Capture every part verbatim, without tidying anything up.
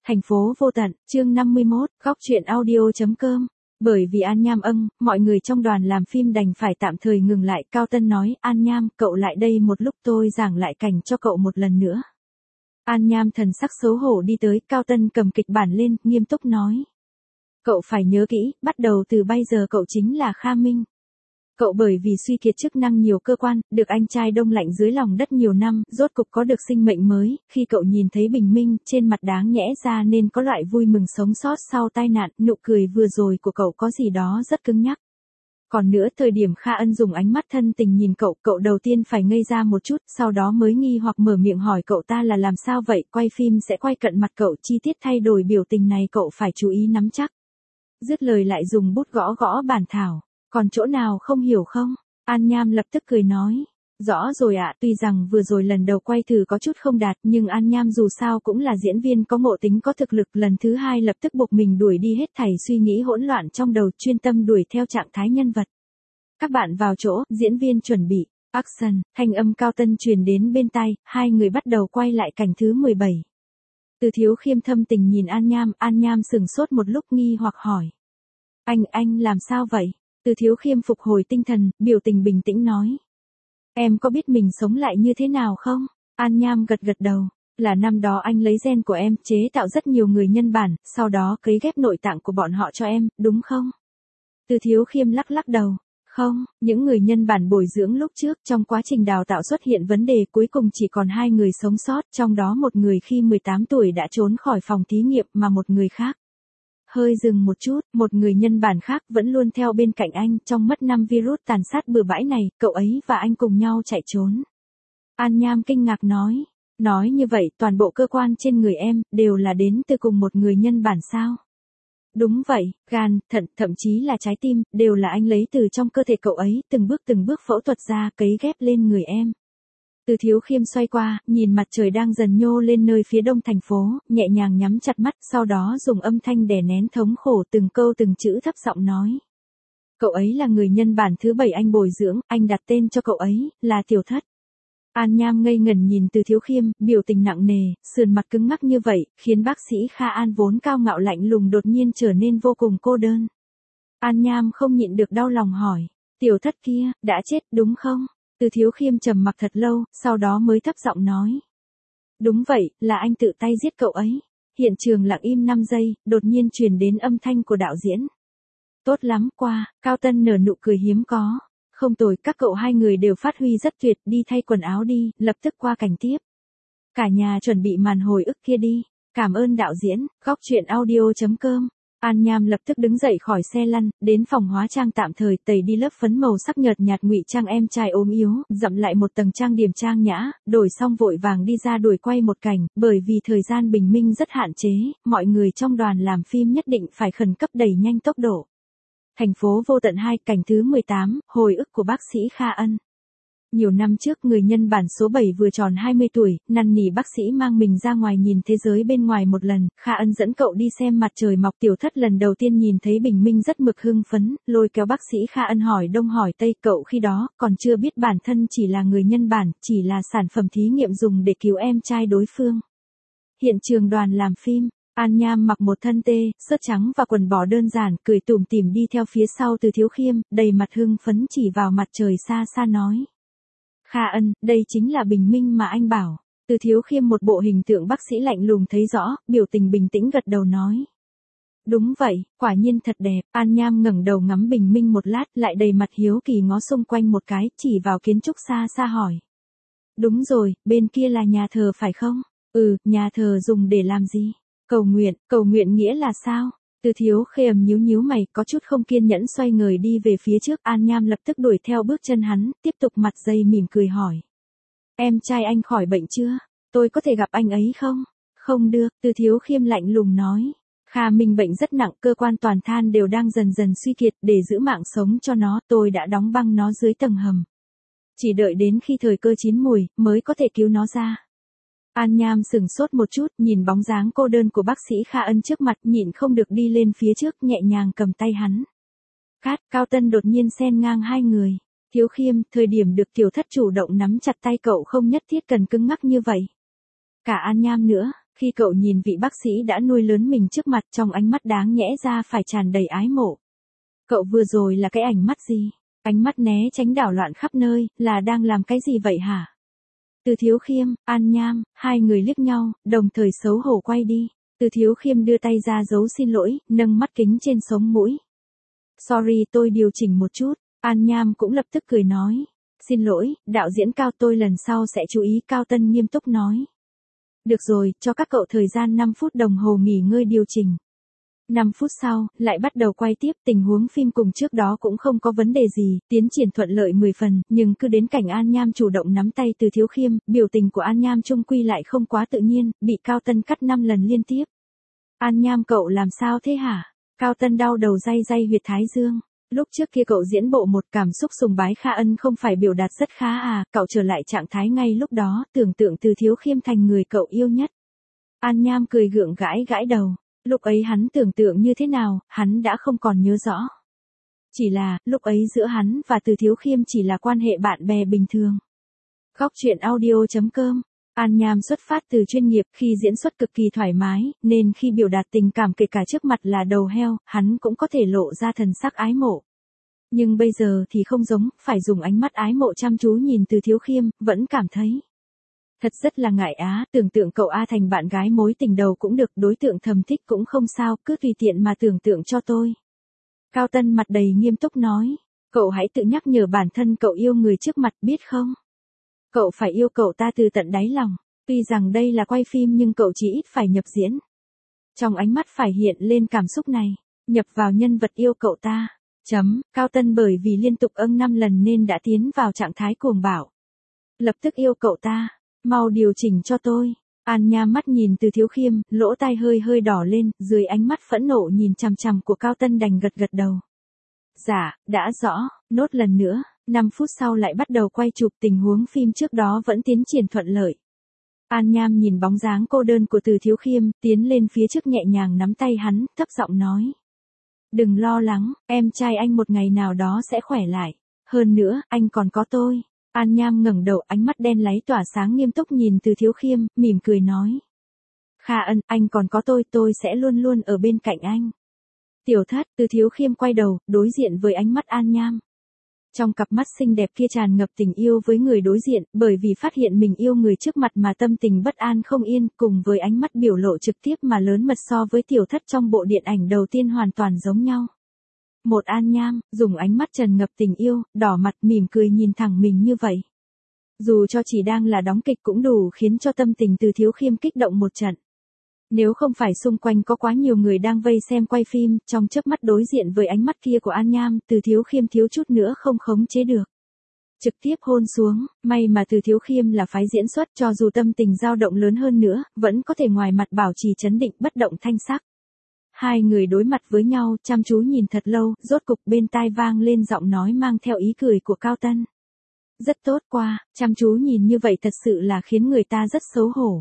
Thành phố vô tận, chương năm mươi mốt, góc truyện audio.com. Bởi vì An Nham âng, mọi người trong đoàn làm phim đành phải tạm thời ngừng lại. Cao Tân nói, An Nham, cậu lại đây một lúc tôi giảng lại cảnh cho cậu một lần nữa. An Nham thần sắc xấu hổ đi tới, Cao Tân cầm kịch bản lên, nghiêm túc nói. Cậu phải nhớ kỹ, bắt đầu từ bây giờ cậu chính là Kha Minh. Cậu bởi vì suy kiệt chức năng nhiều cơ quan, được anh trai đông lạnh dưới lòng đất nhiều năm, rốt cục có được sinh mệnh mới, khi cậu nhìn thấy bình minh, trên mặt đáng nhẽ ra nên có loại vui mừng sống sót sau tai nạn, nụ cười vừa rồi của cậu có gì đó rất cứng nhắc. Còn nữa thời điểm Kha Ân dùng ánh mắt thân tình nhìn cậu, cậu đầu tiên phải ngây ra một chút, sau đó mới nghi hoặc mở miệng hỏi cậu ta là làm sao vậy, quay phim sẽ quay cận mặt cậu, chi tiết thay đổi biểu tình này cậu phải chú ý nắm chắc. Dứt lời lại dùng bút gõ gõ bản thảo. Còn chỗ nào không hiểu không? An Nham lập tức cười nói. Rõ rồi ạ, tuy rằng vừa rồi lần đầu quay thử có chút không đạt, nhưng An Nham dù sao cũng là diễn viên có ngộ tính có thực lực, lần thứ hai lập tức buộc mình đuổi đi hết thảy suy nghĩ hỗn loạn trong đầu, chuyên tâm đuổi theo trạng thái nhân vật. Các bạn vào chỗ, diễn viên chuẩn bị, action, thanh âm Cao Tân truyền đến bên tai, hai người bắt đầu quay lại cảnh thứ mười bảy. Từ Thiếu Khiêm thâm tình nhìn An Nham, An Nham sừng sốt một lúc nghi hoặc hỏi. Anh, anh làm sao vậy? Từ Thiếu Khiêm phục hồi tinh thần, biểu tình bình tĩnh nói. Em có biết mình sống lại như thế nào không? An Nham gật gật đầu. Là năm đó anh lấy gen của em, chế tạo rất nhiều người nhân bản, sau đó cấy ghép nội tạng của bọn họ cho em, đúng không? Từ Thiếu Khiêm lắc lắc đầu. Không, những người nhân bản bồi dưỡng lúc trước trong quá trình đào tạo xuất hiện vấn đề, cuối cùng chỉ còn hai người sống sót, trong đó một người khi mười tám tuổi đã trốn khỏi phòng thí nghiệm mà một người khác. Hơi dừng một chút, một người nhân bản khác vẫn luôn theo bên cạnh anh, trong mất năm virus tàn sát bừa bãi này, cậu ấy và anh cùng nhau chạy trốn. An Nham kinh ngạc nói, nói như vậy toàn bộ cơ quan trên người em, đều là đến từ cùng một người nhân bản sao? Đúng vậy, gan, thận, thậm chí là trái tim, đều là anh lấy từ trong cơ thể cậu ấy, từng bước từng bước phẫu thuật ra, cấy ghép lên người em. Từ Thiếu Khiêm xoay qua, nhìn mặt trời đang dần nhô lên nơi phía đông thành phố, nhẹ nhàng nhắm chặt mắt, sau đó dùng âm thanh đè nén thống khổ từng câu từng chữ thấp giọng nói. Cậu ấy là người nhân bản thứ bảy anh bồi dưỡng, anh đặt tên cho cậu ấy, là Tiểu Thất. An Nham ngây ngẩn nhìn Từ Thiếu Khiêm, biểu tình nặng nề, sườn mặt cứng ngắc như vậy, khiến bác sĩ Kha An vốn cao ngạo lạnh lùng đột nhiên trở nên vô cùng cô đơn. An Nham không nhịn được đau lòng hỏi, Tiểu Thất kia, đã chết đúng không? Từ Thiếu Khiêm trầm mặc thật lâu, sau đó mới thấp giọng nói. Đúng vậy, là anh tự tay giết cậu ấy. Hiện trường lặng im năm giây, đột nhiên truyền đến âm thanh của đạo diễn. Tốt lắm, qua, Cao Tân nở nụ cười hiếm có. Không tồi, các cậu hai người đều phát huy rất tuyệt, đi thay quần áo đi, lập tức qua cảnh tiếp. Cả nhà chuẩn bị màn hồi ức kia đi. Cảm ơn đạo diễn, góc truyện audio.com. An Nham lập tức đứng dậy khỏi xe lăn, đến phòng hóa trang tạm thời, tẩy đi lớp phấn màu sắc nhợt nhạt ngụy trang em trai ốm yếu, dặm lại một tầng trang điểm trang nhã, đổi xong vội vàng đi ra đuổi quay một cảnh, bởi vì thời gian bình minh rất hạn chế, mọi người trong đoàn làm phim nhất định phải khẩn cấp đẩy nhanh tốc độ. Thành phố vô tận hai, cảnh thứ mười tám, hồi ức của bác sĩ Kha Ân. Nhiều năm trước người nhân bản số bảy vừa tròn hai mươi tuổi, năn nỉ bác sĩ mang mình ra ngoài nhìn thế giới bên ngoài một lần, Kha Ân dẫn cậu đi xem mặt trời mọc. Tiểu Thất lần đầu tiên nhìn thấy bình minh rất mực hưng phấn, lôi kéo bác sĩ Kha Ân hỏi đông hỏi tây, cậu khi đó còn chưa biết bản thân chỉ là người nhân bản, chỉ là sản phẩm thí nghiệm dùng để cứu em trai đối phương. Hiện trường đoàn làm phim, An Nham mặc một thân tê, sớt trắng và quần bò đơn giản, cười tủm tỉm đi theo phía sau Từ Thiếu Khiêm, đầy mặt hưng phấn chỉ vào mặt trời xa xa nói. Kha Ân, đây chính là bình minh mà anh bảo. Từ Thiếu Khiêm một bộ hình tượng bác sĩ lạnh lùng thấy rõ, biểu tình bình tĩnh gật đầu nói. Đúng vậy, quả nhiên thật đẹp. An Nham ngẩng đầu ngắm bình minh một lát, lại đầy mặt hiếu kỳ ngó xung quanh một cái, chỉ vào kiến trúc xa xa hỏi. Đúng rồi, bên kia là nhà thờ phải không? Ừ, nhà thờ dùng để làm gì? Cầu nguyện, cầu nguyện nghĩa là sao? Từ Thiếu Khiêm nhíu nhíu mày, có chút không kiên nhẫn xoay người đi về phía trước. An Nham lập tức đuổi theo bước chân hắn, tiếp tục mặt dày mỉm cười hỏi. Em trai anh khỏi bệnh chưa? Tôi có thể gặp anh ấy không? Không được, Từ Thiếu Khiêm lạnh lùng nói. Kha Minh bệnh rất nặng, cơ quan toàn than đều đang dần dần suy kiệt, để giữ mạng sống cho nó, tôi đã đóng băng nó dưới tầng hầm. Chỉ đợi đến khi thời cơ chín mùi, mới có thể cứu nó ra. An Nham sừng sốt một chút, nhìn bóng dáng cô đơn của bác sĩ Kha Ân trước mặt, nhịn không được đi lên phía trước, nhẹ nhàng cầm tay hắn. Cát, Cao Tân đột nhiên xen ngang hai người. Thiếu Khiêm, thời điểm được Tiểu Thất chủ động nắm chặt tay cậu không nhất thiết cần cứng ngắc như vậy. Cả An Nham nữa, Khi cậu nhìn vị bác sĩ đã nuôi lớn mình trước mặt, trong ánh mắt đáng nhẽ ra phải tràn đầy ái mộ. Cậu vừa rồi là cái ảnh mắt gì? Ánh mắt né tránh đảo loạn khắp nơi, là đang làm cái gì vậy hả? Từ Thiếu Khiêm, An Nham, hai người liếc nhau, đồng thời xấu hổ quay đi. Từ Thiếu Khiêm đưa tay ra dấu xin lỗi, nâng mắt kính trên sống mũi. Sorry, tôi điều chỉnh một chút. An Nham cũng lập tức cười nói. Xin lỗi, đạo diễn Cao, tôi lần sau sẽ chú ý. Cao Tân nghiêm túc nói. Được rồi, cho các cậu thời gian năm phút đồng hồ nghỉ ngơi điều chỉnh. năm phút sau, lại bắt đầu quay tiếp. Tình huống phim cùng trước đó cũng không có vấn đề gì, tiến triển thuận lợi mười phần, nhưng cứ đến cảnh An Nham chủ động nắm tay Từ Thiếu Khiêm, biểu tình của An Nham chung quy lại không quá tự nhiên, bị Cao Tân cắt năm lần liên tiếp. An Nham, cậu làm sao thế hả? Cao Tân đau đầu day day huyệt thái dương. Lúc trước kia cậu diễn bộ một cảm xúc sùng bái Kha Ân không phải biểu đạt rất khá à, cậu trở lại trạng thái ngay lúc đó, tưởng tượng Từ Thiếu Khiêm thành người cậu yêu nhất. An Nham cười gượng gãi gãi đầu. Lúc ấy hắn tưởng tượng như thế nào, hắn đã không còn nhớ rõ. Chỉ là, lúc ấy giữa hắn và Từ Thiếu Khiêm chỉ là quan hệ bạn bè bình thường. Góc truyện audio chấm com. An Nham xuất phát từ chuyên nghiệp, khi diễn xuất cực kỳ thoải mái, nên khi biểu đạt tình cảm kể cả trước mặt là đầu heo, hắn cũng có thể lộ ra thần sắc ái mộ. Nhưng bây giờ thì không giống, phải dùng ánh mắt ái mộ chăm chú nhìn Từ Thiếu Khiêm, vẫn cảm thấy thật rất là ngại á, tưởng tượng cậu A thành bạn gái mối tình đầu cũng được, đối tượng thầm thích cũng không sao, cứ tùy tiện mà tưởng tượng cho tôi. Cao Tân mặt đầy nghiêm túc nói, cậu hãy tự nhắc nhở bản thân cậu yêu người trước mặt, biết không? Cậu phải yêu cậu ta từ tận đáy lòng, tuy rằng đây là quay phim nhưng cậu chỉ ít phải nhập diễn. Trong ánh mắt phải hiện lên cảm xúc này, nhập vào nhân vật yêu cậu ta. Chấm, Cao Tân bởi vì liên tục âng năm lần nên đã tiến vào trạng thái cuồng bạo. Lập tức yêu cậu ta. Mau điều chỉnh cho tôi. An Nham mắt nhìn Từ Thiếu Khiêm, lỗ tai hơi hơi đỏ lên, dưới ánh mắt phẫn nộ nhìn chằm chằm của Cao Tân đành gật gật đầu. Dạ, đã rõ, nốt lần nữa. năm phút sau lại bắt đầu quay chụp, tình huống phim trước đó vẫn tiến triển thuận lợi. An Nham nhìn bóng dáng cô đơn của Từ Thiếu Khiêm, tiến lên phía trước nhẹ nhàng nắm tay hắn, thấp giọng nói. Đừng lo lắng, em trai anh một ngày nào đó sẽ khỏe lại. Hơn nữa, anh còn có tôi. An Nham ngẩng đầu, ánh mắt đen láy tỏa sáng nghiêm túc nhìn Từ Thiếu Khiêm, mỉm cười nói. Kha Ân, anh còn có tôi, tôi sẽ luôn luôn ở bên cạnh anh. Tiểu Thất, Từ Thiếu Khiêm quay đầu, đối diện với ánh mắt An Nham. Trong cặp mắt xinh đẹp kia tràn ngập tình yêu với người đối diện, bởi vì phát hiện mình yêu người trước mặt mà tâm tình bất an không yên, cùng với ánh mắt biểu lộ trực tiếp mà lớn mật so với Tiểu Thất trong bộ điện ảnh đầu tiên hoàn toàn giống nhau. Một An Nham, dùng ánh mắt tràn ngập tình yêu, đỏ mặt mỉm cười nhìn thẳng mình như vậy. Dù cho chỉ đang là đóng kịch cũng đủ khiến cho tâm tình Từ Thiếu Khiêm kích động một trận. Nếu không phải xung quanh có quá nhiều người đang vây xem quay phim, trong chớp mắt đối diện với ánh mắt kia của An Nham, Từ Thiếu Khiêm thiếu chút nữa không khống chế được. Trực tiếp hôn xuống, may mà Từ Thiếu Khiêm là phái diễn xuất, cho dù tâm tình dao động lớn hơn nữa, vẫn có thể ngoài mặt bảo trì trấn định bất động thanh sắc. Hai người đối mặt với nhau, chăm chú nhìn thật lâu, rốt cục bên tai vang lên giọng nói mang theo ý cười của Cao Tân. Rất tốt qua, chăm chú nhìn như vậy thật sự là khiến người ta rất xấu hổ.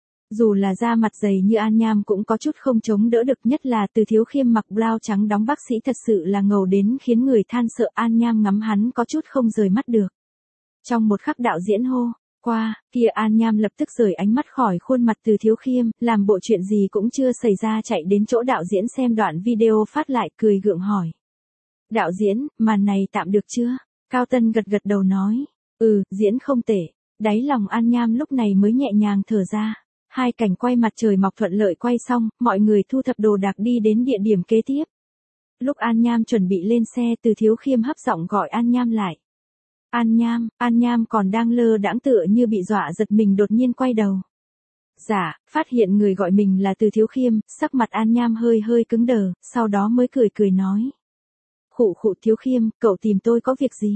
Dù là da mặt dày như An Nham cũng có chút không chống đỡ được, nhất là Từ Thiếu Khiêm mặc blau trắng đóng bác sĩ thật sự là ngầu đến khiến người than sợ. An Nham ngắm hắn có chút không rời mắt được. Trong một khắc đạo diễn hô, qua, kia An Nham lập tức rời ánh mắt khỏi khuôn mặt Từ Thiếu Khiêm, làm bộ chuyện gì cũng chưa xảy ra chạy đến chỗ đạo diễn xem đoạn video phát lại, cười gượng hỏi. Đạo diễn, màn này tạm được chưa? Cao Tân gật gật đầu nói, ừ, diễn không tệ. Đáy lòng An Nham lúc này mới nhẹ nhàng thở ra. Hai cảnh quay mặt trời mọc thuận lợi quay xong, mọi người thu thập đồ đạc đi đến địa điểm kế tiếp. Lúc An Nham chuẩn bị lên xe, Từ Thiếu Khiêm hấp giọng gọi An Nham lại. An Nham, An Nham còn đang lơ đãng tựa như bị dọa giật mình đột nhiên quay đầu. Dạ, phát hiện người gọi mình là Từ Thiếu Khiêm, sắc mặt An Nham hơi hơi cứng đờ, sau đó mới cười cười nói. Khụ khụ Thiếu Khiêm, cậu tìm tôi có việc gì?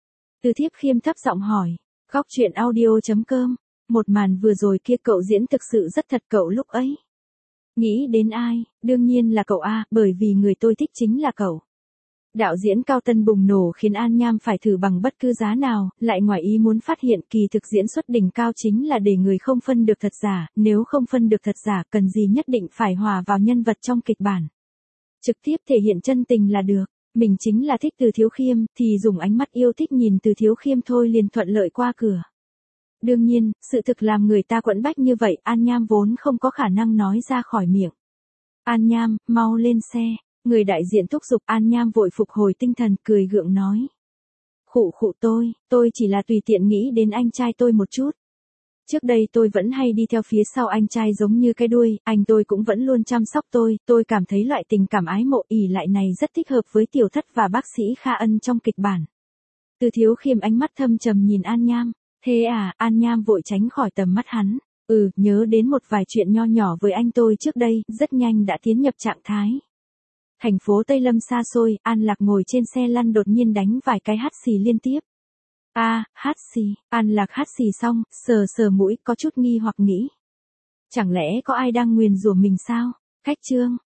Từ Thiếp Khiêm thấp giọng hỏi. Góc truyện audio chấm com. Một màn vừa rồi kia cậu diễn thực sự rất thật, cậu lúc ấy. Nghĩ đến ai, đương nhiên là cậu A, bởi vì người tôi thích chính là cậu. Đạo diễn Cao Tân bùng nổ khiến An Nham phải thử bằng bất cứ giá nào, lại ngoài ý muốn phát hiện kỳ thực diễn xuất đỉnh cao chính là để người không phân được thật giả, nếu không phân được thật giả cần gì nhất định phải hòa vào nhân vật trong kịch bản. Trực tiếp thể hiện chân tình là được, mình chính là thích Từ Thiếu Khiêm, thì dùng ánh mắt yêu thích nhìn Từ Thiếu Khiêm thôi liền thuận lợi qua cửa. Đương nhiên, sự thực làm người ta quẫn bách như vậy, An Nham vốn không có khả năng nói ra khỏi miệng. An Nham, mau lên xe. Người đại diện thúc giục. An Nham vội phục hồi tinh thần, cười gượng nói. Khụ khụ tôi, tôi chỉ là tùy tiện nghĩ đến anh trai tôi một chút. Trước đây tôi vẫn hay đi theo phía sau anh trai giống như cái đuôi, anh tôi cũng vẫn luôn chăm sóc tôi, tôi cảm thấy loại tình cảm ái mộ ỷ lại này rất thích hợp với Tiểu Thất và bác sĩ Kha Ân trong kịch bản. Từ Thiếu Khiêm ánh mắt thâm trầm nhìn An Nham. Thế à, An Nham vội tránh khỏi tầm mắt hắn. Ừ, nhớ đến một vài chuyện nho nhỏ với anh tôi trước đây, rất nhanh đã tiến nhập trạng thái. Thành phố Tây Lâm xa xôi, An Lạc ngồi trên xe lăn đột nhiên đánh vài cái hắt xì liên tiếp. A, à, hắt xì, An Lạc hắt xì xong, sờ sờ mũi, có chút nghi hoặc nghĩ. Chẳng lẽ có ai đang nguyền rủa mình sao? Khách trương,